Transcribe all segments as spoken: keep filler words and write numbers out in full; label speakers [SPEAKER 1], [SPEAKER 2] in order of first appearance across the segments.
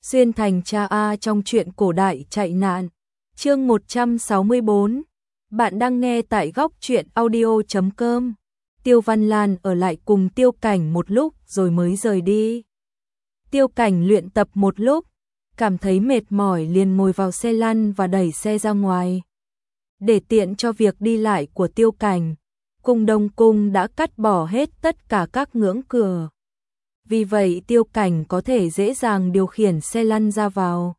[SPEAKER 1] Xuyên thành cha A trong truyện cổ đại chạy nạn. Chương một trăm sáu mươi bốn. Bạn đang nghe tại góc truyện audio chấm com. Tiêu Văn Lan ở lại cùng Tiêu Cảnh một lúc rồi mới rời đi. Tiêu Cảnh luyện tập một lúc, cảm thấy mệt mỏi liền ngồi vào xe lăn và đẩy xe ra ngoài. Để tiện cho việc đi lại của Tiêu Cảnh, Cung Đông Cung đã cắt bỏ hết tất cả các ngưỡng cửa. Vì vậy Tiêu Cảnh có thể dễ dàng điều khiển xe lăn ra vào.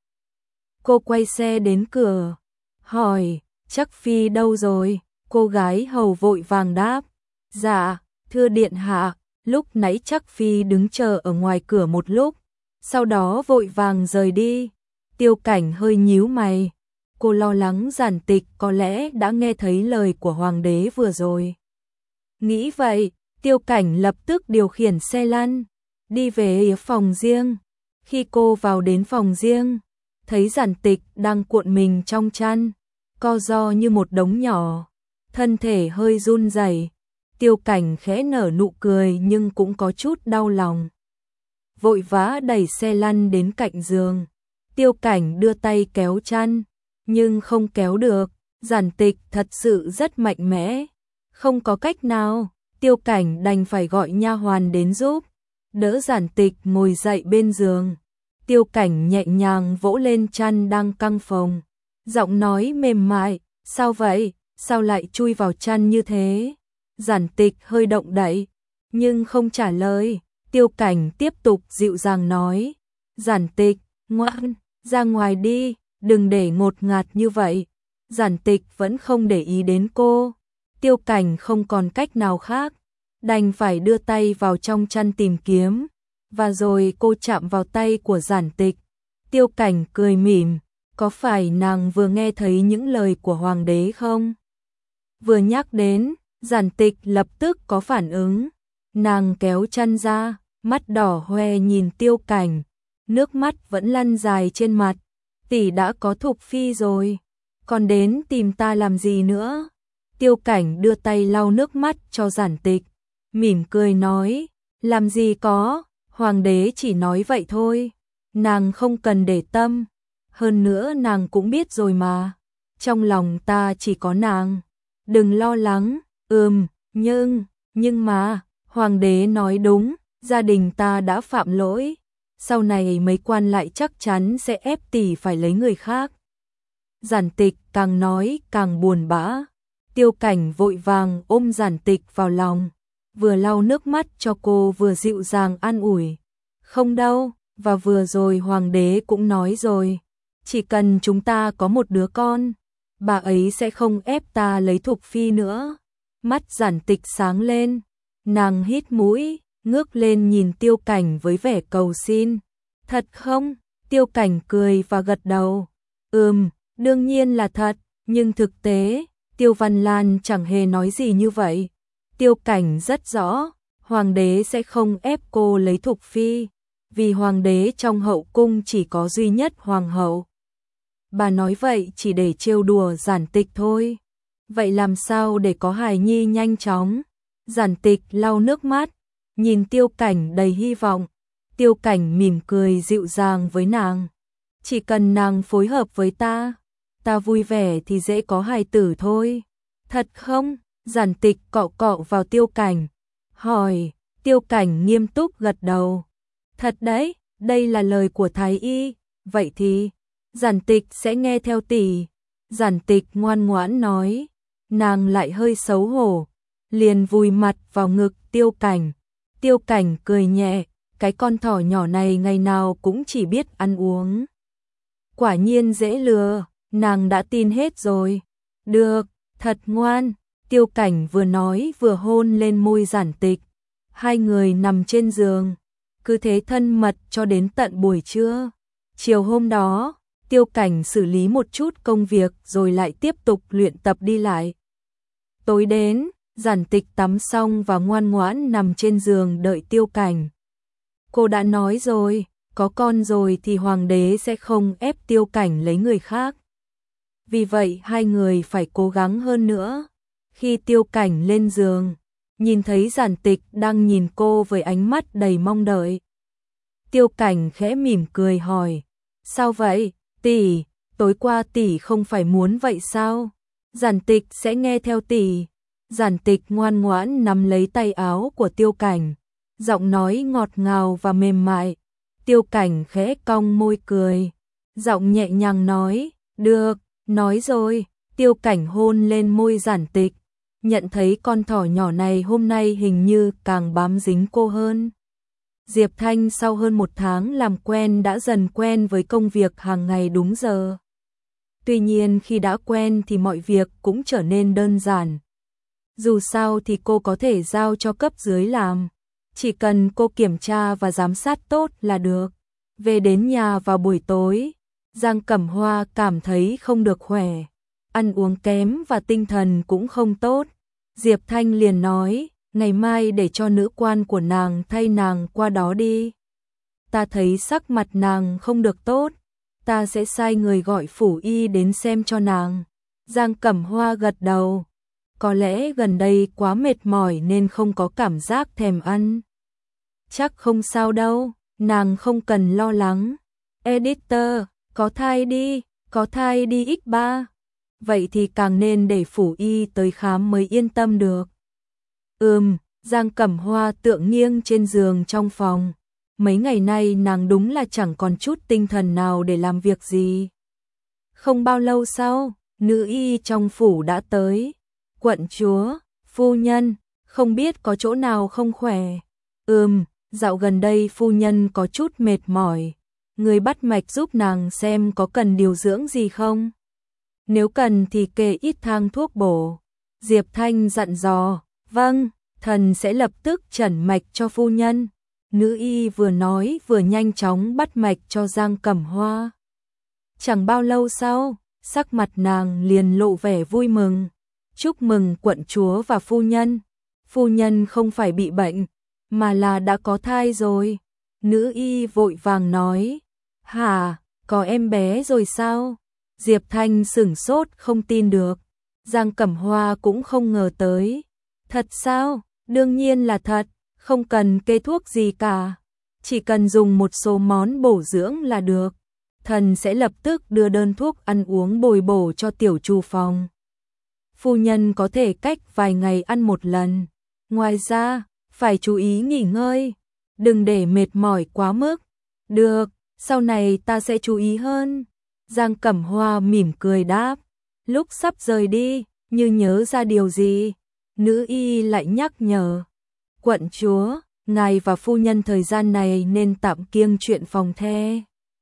[SPEAKER 1] Cô quay xe đến cửa, hỏi, Trắc Phi đâu rồi? Cô gái hầu vội vàng đáp, dạ, thưa điện hạ, lúc nãy Trắc Phi đứng chờ ở ngoài cửa một lúc, sau đó vội vàng rời đi. Tiêu Cảnh hơi nhíu mày, cô lo lắng Giản Tịch có lẽ đã nghe thấy lời của hoàng đế vừa rồi. Nghĩ vậy, Tiêu Cảnh lập tức điều khiển xe lăn, đi về phòng riêng. Khi cô vào đến phòng riêng, thấy Giản Tịch đang cuộn mình trong chăn, co ro như một đống nhỏ, thân thể hơi run rẩy. Tiêu Cảnh khẽ nở nụ cười nhưng cũng có chút đau lòng. Vội vã đẩy xe lăn đến cạnh giường. Tiêu Cảnh đưa tay kéo chăn, nhưng không kéo được. Giản Tịch thật sự rất mạnh mẽ. Không có cách nào, Tiêu Cảnh đành phải gọi nha hoàn đến giúp, đỡ Giản Tịch ngồi dậy bên giường. Tiêu Cảnh nhẹ nhàng vỗ lên chăn đang căng phồng, giọng nói mềm mại, sao vậy, sao lại chui vào chăn như thế? Giản Tịch hơi động đậy, nhưng không trả lời. Tiêu Cảnh tiếp tục dịu dàng nói, Giản Tịch, ngoan, ra ngoài đi, đừng để ngột ngạt như vậy. Giản Tịch vẫn không để ý đến cô. Tiêu Cảnh không còn cách nào khác, đành phải đưa tay vào trong chăn tìm kiếm, và rồi cô chạm vào tay của Giản Tịch. Tiêu Cảnh cười mỉm, có phải nàng vừa nghe thấy những lời của hoàng đế không? Vừa nhắc đến, Giản Tịch lập tức có phản ứng, nàng kéo chăn ra, mắt đỏ hoe nhìn Tiêu Cảnh, nước mắt vẫn lăn dài trên mặt. Tỷ đã có thục phi rồi, còn đến tìm ta làm gì nữa? Tiêu Cảnh đưa tay lau nước mắt cho Giản Tịch, mỉm cười nói, làm gì có, hoàng đế chỉ nói vậy thôi, nàng không cần để tâm, hơn nữa nàng cũng biết rồi mà, trong lòng ta chỉ có nàng, đừng lo lắng. Ừm, nhưng, nhưng mà, hoàng đế nói đúng, gia đình ta đã phạm lỗi, sau này mấy quan lại chắc chắn sẽ ép tỷ phải lấy người khác. Giản Tịch càng nói càng buồn bã. Tiêu Cảnh vội vàng ôm Giản Tịch vào lòng, vừa lau nước mắt cho cô vừa dịu dàng an ủi. Không đâu, và vừa rồi hoàng đế cũng nói rồi, chỉ cần chúng ta có một đứa con, bà ấy sẽ không ép ta lấy thục phi nữa. Mắt Giản Tịch sáng lên, nàng hít mũi, ngước lên nhìn Tiêu Cảnh với vẻ cầu xin. Thật không? Tiêu Cảnh cười và gật đầu. Ừm, đương nhiên là thật, nhưng thực tế, Tiêu Văn Lan chẳng hề nói gì như vậy. Tiêu Cảnh rất rõ, hoàng đế sẽ không ép cô lấy thục phi, vì hoàng đế trong hậu cung chỉ có duy nhất hoàng hậu. Bà nói vậy chỉ để trêu đùa Giản Tịch thôi. Vậy làm sao để có hài nhi nhanh chóng? Giản Tịch lau nước mắt, nhìn Tiêu Cảnh đầy hy vọng. Tiêu Cảnh mỉm cười dịu dàng với nàng. Chỉ cần nàng phối hợp với ta, ta vui vẻ thì dễ có hài tử thôi. Thật không? Giản Tịch cọ cọ vào Tiêu Cảnh, hỏi. Tiêu Cảnh nghiêm túc gật đầu. Thật đấy, đây là lời của thái y. Vậy thì, Giản Tịch sẽ nghe theo tỷ. Giản Tịch ngoan ngoãn nói. Nàng lại hơi xấu hổ, liền vùi mặt vào ngực Tiêu Cảnh. Tiêu Cảnh cười nhẹ, cái con thỏ nhỏ này ngày nào cũng chỉ biết ăn uống. Quả nhiên dễ lừa, nàng đã tin hết rồi. Được, thật ngoan. Tiêu Cảnh vừa nói vừa hôn lên môi Giản Tịch. Hai người nằm trên giường, cứ thế thân mật cho đến tận buổi trưa. Chiều hôm đó, Tiêu Cảnh xử lý một chút công việc rồi lại tiếp tục luyện tập đi lại. Tối đến, Giản Tịch tắm xong và ngoan ngoãn nằm trên giường đợi Tiêu Cảnh. Cô đã nói rồi, có con rồi thì hoàng đế sẽ không ép Tiêu Cảnh lấy người khác. Vì vậy hai người phải cố gắng hơn nữa. Khi Tiêu Cảnh lên giường, nhìn thấy Giản Tịch đang nhìn cô với ánh mắt đầy mong đợi. Tiêu Cảnh khẽ mỉm cười hỏi, Sao vậy, tỷ, tối qua tỷ không phải muốn vậy sao? Giản Tịch sẽ nghe theo tỷ. Giản Tịch ngoan ngoãn nắm lấy tay áo của Tiêu Cảnh, giọng nói ngọt ngào và mềm mại. Tiêu Cảnh khẽ cong môi cười, giọng nhẹ nhàng nói, được, nói rồi. Tiêu Cảnh hôn lên môi Giản Tịch, nhận thấy con thỏ nhỏ này hôm nay hình như càng bám dính cô hơn. Diệp Thanh sau hơn một tháng làm quen đã dần quen với công việc hàng ngày đúng giờ. Tuy nhiên khi đã quen thì mọi việc cũng trở nên đơn giản. Dù sao thì cô có thể giao cho cấp dưới làm, chỉ cần cô kiểm tra và giám sát tốt là được. Về đến nhà vào buổi tối, Giang Cẩm Hoa cảm thấy không được khỏe, ăn uống kém và tinh thần cũng không tốt. Diệp Thanh liền nói, ngày mai để cho nữ quan của nàng thay nàng qua đó đi. Ta thấy sắc mặt nàng không được tốt, ta sẽ sai người gọi phủ y đến xem cho nàng. Giang Cẩm Hoa gật đầu, có lẽ gần đây quá mệt mỏi nên không có cảm giác thèm ăn. Chắc không sao đâu, nàng không cần lo lắng. Editor, có thai đi, có thai đi x ba. Vậy thì càng nên để phủ y tới khám mới yên tâm được. Ừm, Giang Cẩm Hoa tựa nghiêng trên giường trong phòng. Mấy ngày nay nàng đúng là chẳng còn chút tinh thần nào để làm việc gì. Không bao lâu sau, nữ y trong phủ đã tới. Quận chúa, phu nhân, không biết có chỗ nào không khỏe. Ừm, dạo gần đây phu nhân có chút mệt mỏi. Người bắt mạch giúp nàng xem có cần điều dưỡng gì không. Nếu cần thì kê ít thang thuốc bổ. Diệp Thanh dặn dò, vâng, thần sẽ lập tức chẩn mạch cho phu nhân. Nữ y vừa nói vừa nhanh chóng bắt mạch cho Giang Cẩm Hoa. Chẳng bao lâu sau, sắc mặt nàng liền lộ vẻ vui mừng. Chúc mừng quận chúa và phu nhân. Phu nhân không phải bị bệnh, mà là đã có thai rồi. Nữ y vội vàng nói, hả, có em bé rồi sao? Diệp Thanh sửng sốt không tin được. Giang Cẩm Hoa cũng không ngờ tới. Thật sao? Đương nhiên là thật, không cần kê thuốc gì cả. Chỉ cần dùng một số món bổ dưỡng là được. Thần sẽ lập tức đưa đơn thuốc ăn uống bồi bổ cho tiểu trù phòng. Phu nhân có thể cách vài ngày ăn một lần. Ngoài ra, phải chú ý nghỉ ngơi. Đừng để mệt mỏi quá mức. Được, sau này ta sẽ chú ý hơn. Giang Cẩm Hoa mỉm cười đáp. Lúc sắp rời đi, như nhớ ra điều gì, nữ y lại nhắc nhở. Quận chúa, ngài và phu nhân thời gian này nên tạm kiêng chuyện phòng the.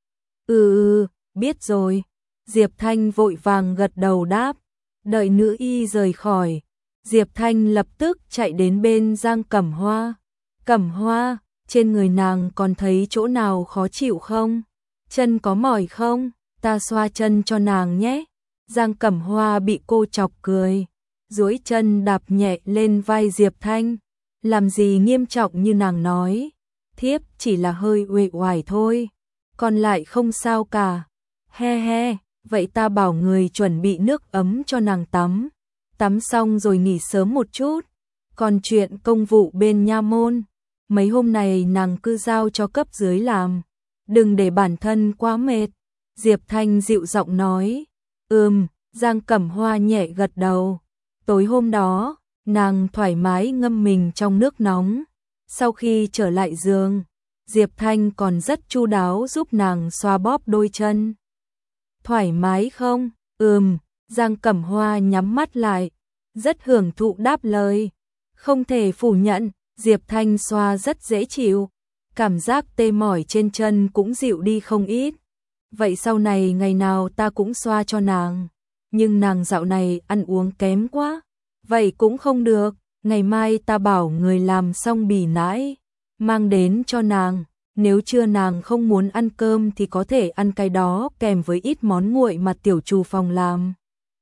[SPEAKER 1] Ừ ừ, biết rồi. Diệp Thanh vội vàng gật đầu đáp. Đợi nữ y rời khỏi, Diệp Thanh lập tức chạy đến bên Giang Cẩm Hoa. Cẩm Hoa, trên người nàng còn thấy chỗ nào khó chịu không? Chân có mỏi không? Ta xoa chân cho nàng nhé. Giang Cẩm Hoa bị cô chọc cười, duỗi chân đạp nhẹ lên vai Diệp Thanh. Làm gì nghiêm trọng như nàng nói, thiếp chỉ là hơi uể oải thôi, còn lại không sao cả. He he, vậy ta bảo người chuẩn bị nước ấm cho nàng tắm. Tắm xong rồi nghỉ sớm một chút. Còn chuyện công vụ bên nha môn, mấy hôm này nàng cứ giao cho cấp dưới làm, đừng để bản thân quá mệt. Diệp Thanh dịu giọng nói. Ừm, Giang Cẩm Hoa nhẹ gật đầu. Tối hôm đó, nàng thoải mái ngâm mình trong nước nóng. Sau khi trở lại giường, Diệp Thanh còn rất chu đáo giúp nàng xoa bóp đôi chân. Thoải mái không? Ừm, Giang Cẩm Hoa nhắm mắt lại, rất hưởng thụ đáp lời. Không thể phủ nhận, Diệp Thanh xoa rất dễ chịu, cảm giác tê mỏi trên chân cũng dịu đi không ít. Vậy sau này ngày nào ta cũng xoa cho nàng, nhưng nàng dạo này ăn uống kém quá. Vậy cũng không được, ngày mai ta bảo người làm xong bì nãi, mang đến cho nàng. Nếu trưa nàng không muốn ăn cơm thì có thể ăn cái đó kèm với ít món nguội mà tiểu trù phòng làm.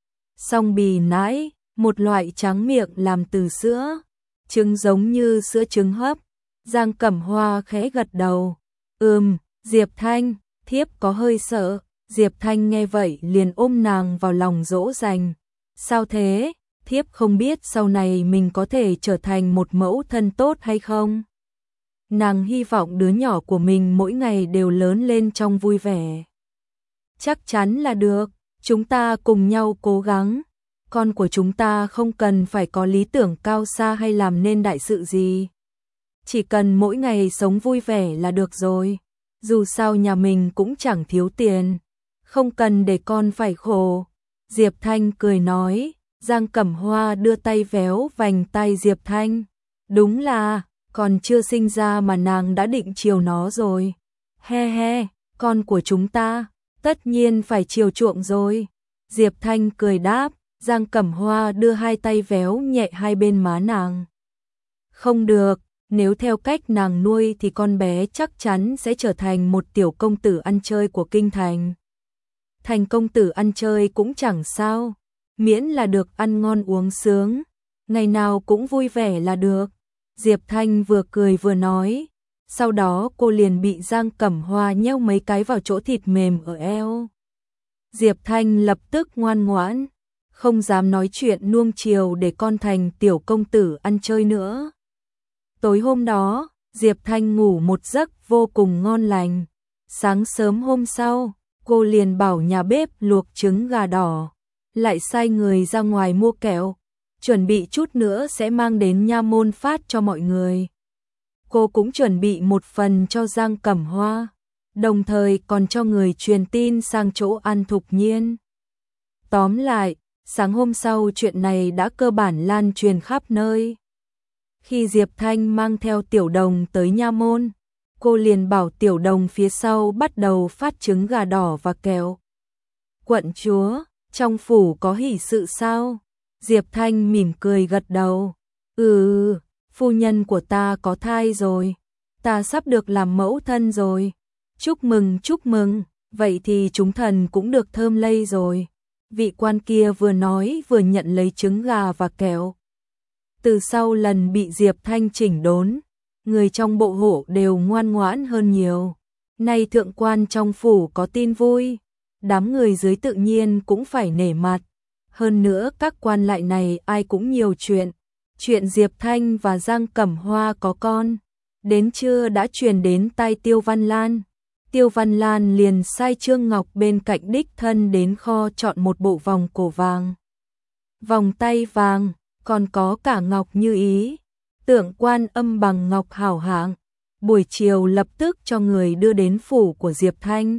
[SPEAKER 1] Xong bì nãi, một loại tráng miệng làm từ sữa, trứng giống như sữa trứng hấp. Giang Cẩm Hoa khẽ gật đầu. Ừm, Diệp Thanh, thiếp có hơi sợ. Diệp Thanh nghe vậy liền ôm nàng vào lòng dỗ dành. Sao thế? Thiếp không biết sau này mình có thể trở thành một mẫu thân tốt hay không? Nàng hy vọng đứa nhỏ của mình mỗi ngày đều lớn lên trong vui vẻ. Chắc chắn là được, chúng ta cùng nhau cố gắng. Con của chúng ta không cần phải có lý tưởng cao xa hay làm nên đại sự gì. Chỉ cần mỗi ngày sống vui vẻ là được rồi. Dù sao nhà mình cũng chẳng thiếu tiền, không cần để con phải khổ. Diệp Thanh cười nói. Giang Cẩm Hoa đưa tay véo vành tay Diệp Thanh. Đúng là, còn chưa sinh ra mà nàng đã định chiều nó rồi. He he, con của chúng ta, tất nhiên phải chiều chuộng rồi. Diệp Thanh cười đáp, Giang Cẩm Hoa đưa hai tay véo nhẹ hai bên má nàng. Không được, nếu theo cách nàng nuôi thì con bé chắc chắn sẽ trở thành một tiểu công tử ăn chơi của kinh thành. Thành công tử ăn chơi cũng chẳng sao, miễn là được ăn ngon uống sướng, ngày nào cũng vui vẻ là được. Diệp Thanh vừa cười vừa nói, sau đó cô liền bị Giang Cẩm Hoa nheo mấy cái vào chỗ thịt mềm ở eo. Diệp Thanh lập tức ngoan ngoãn, không dám nói chuyện nuông chiều để con thành tiểu công tử ăn chơi nữa. Tối hôm đó, Diệp Thanh ngủ một giấc vô cùng ngon lành. Sáng sớm hôm sau, cô liền bảo nhà bếp luộc trứng gà đỏ, lại sai người ra ngoài mua kẹo, chuẩn bị chút nữa sẽ mang đến nha môn phát cho mọi người. Cô cũng chuẩn bị một phần cho Giang Cẩm Hoa, đồng thời còn cho người truyền tin sang chỗ An Thục Nhiên. Tóm lại, sáng hôm sau chuyện này đã cơ bản lan truyền khắp nơi. Khi Diệp Thanh mang theo Tiểu Đồng tới nha môn, cô liền bảo Tiểu Đồng phía sau bắt đầu phát trứng gà đỏ và kẹo. Quận chúa, trong phủ có hỷ sự sao? Diệp Thanh mỉm cười gật đầu. Ừ, phu nhân của ta có thai rồi, ta sắp được làm mẫu thân rồi. Chúc mừng, chúc mừng, vậy thì chúng thần cũng được thơm lây rồi. Vị quan kia vừa nói vừa nhận lấy trứng gà và kẹo. Từ sau lần bị Diệp Thanh chỉnh đốn, người trong bộ hộ đều ngoan ngoãn hơn nhiều. Nay thượng quan trong phủ có tin vui, đám người dưới tự nhiên cũng phải nể mặt. Hơn nữa các quan lại này ai cũng nhiều chuyện. Chuyện Diệp Thanh và Giang Cẩm Hoa có con, đến trưa đã truyền đến tai Tiêu Văn Lan. Tiêu Văn Lan liền sai Trương Ngọc bên cạnh đích thân đến kho chọn một bộ vòng cổ vàng, vòng tay vàng, còn có cả ngọc như ý, tượng Quan Âm bằng ngọc hảo hạng. Buổi chiều lập tức cho người đưa đến phủ của Diệp Thanh.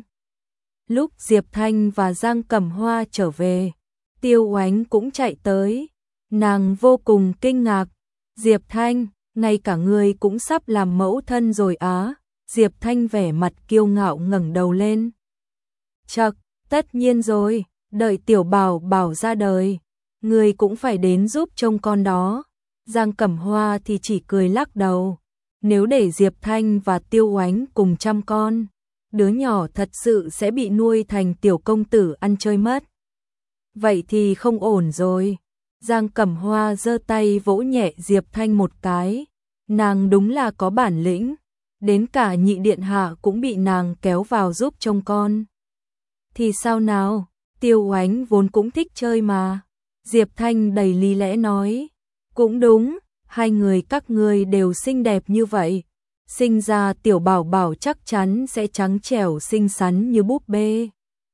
[SPEAKER 1] Lúc Diệp Thanh và Giang Cẩm Hoa trở về, Tiêu Oánh cũng chạy tới. Nàng vô cùng kinh ngạc. Diệp Thanh, ngay cả người cũng sắp làm mẫu thân rồi á? Diệp Thanh vẻ mặt kiêu ngạo ngẩng đầu lên. Chậc, tất nhiên rồi, đợi tiểu bảo bảo ra đời, người cũng phải đến giúp trông con đó. Giang Cẩm Hoa thì chỉ cười lắc đầu. Nếu để Diệp Thanh và Tiêu Oánh cùng chăm con, đứa nhỏ thật sự sẽ bị nuôi thành tiểu công tử ăn chơi mất. Vậy thì không ổn rồi. Giang Cẩm Hoa giơ tay vỗ nhẹ Diệp Thanh một cái. Nàng đúng là có bản lĩnh. Đến cả nhị điện hạ cũng bị nàng kéo vào giúp trông con. Thì sao nào, Tiêu Oánh vốn cũng thích chơi mà. Diệp Thanh đầy lý lẽ nói. Cũng đúng, hai người các ngươi đều xinh đẹp như vậy. Sinh ra tiểu bảo bảo chắc chắn sẽ trắng trẻo xinh xắn như búp bê.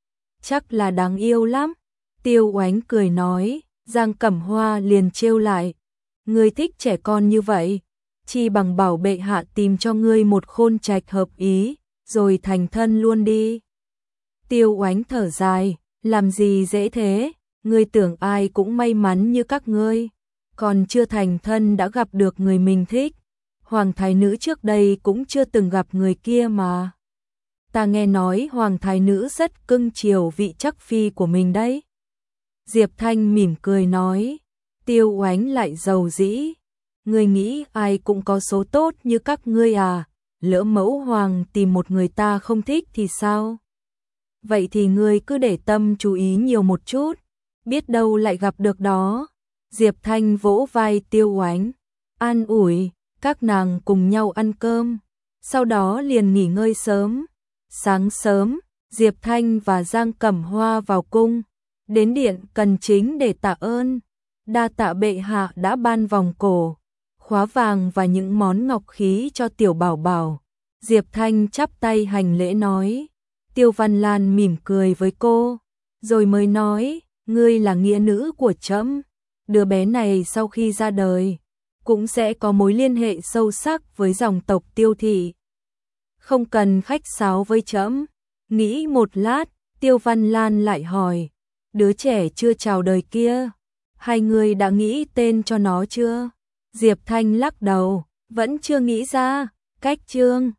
[SPEAKER 1] Chắc là đáng yêu lắm. Tiêu Oánh cười nói. Giang Cẩm Hoa liền trêu lại. Ngươi thích trẻ con như vậy, chi bằng bảo bệ hạ tìm cho ngươi một khôn trạch hợp ý, rồi thành thân luôn đi. Tiêu Oánh thở dài, làm gì dễ thế, ngươi tưởng ai cũng may mắn như các ngươi, còn chưa thành thân đã gặp được người mình thích. Hoàng thái nữ trước đây cũng chưa từng gặp người kia mà. Ta nghe nói hoàng thái nữ rất cưng chiều vị chắc phi của mình đấy. Diệp Thanh mỉm cười nói. Tiêu Oánh lại giàu dĩ. Ngươi nghĩ ai cũng có số tốt như các ngươi à? Lỡ mẫu hoàng tìm một người ta không thích thì sao? Vậy thì ngươi cứ để tâm chú ý nhiều một chút, biết đâu lại gặp được đó. Diệp Thanh vỗ vai Tiêu Oánh, an ủi, các nàng cùng nhau ăn cơm, sau đó liền nghỉ ngơi sớm. Sáng sớm, Diệp Thanh và Giang Cẩm Hoa vào cung, đến điện cần chính để tạ ơn. Đa tạ bệ hạ đã ban vòng cổ, khóa vàng và những món ngọc khí cho tiểu bảo bảo. Diệp Thanh chắp tay hành lễ nói, Tiêu Văn Lan mỉm cười với cô, rồi mới nói, ngươi là nghĩa nữ của trẫm, đứa bé này sau khi ra đời cũng sẽ có mối liên hệ sâu sắc với dòng tộc Tiêu thị. Không cần khách sáo với trẫm. Nghĩ một lát, Tiêu Văn Lan lại hỏi, đứa trẻ chưa chào đời kia, hai người đã nghĩ tên cho nó chưa? Diệp Thanh lắc đầu, vẫn chưa nghĩ ra. Cách Trương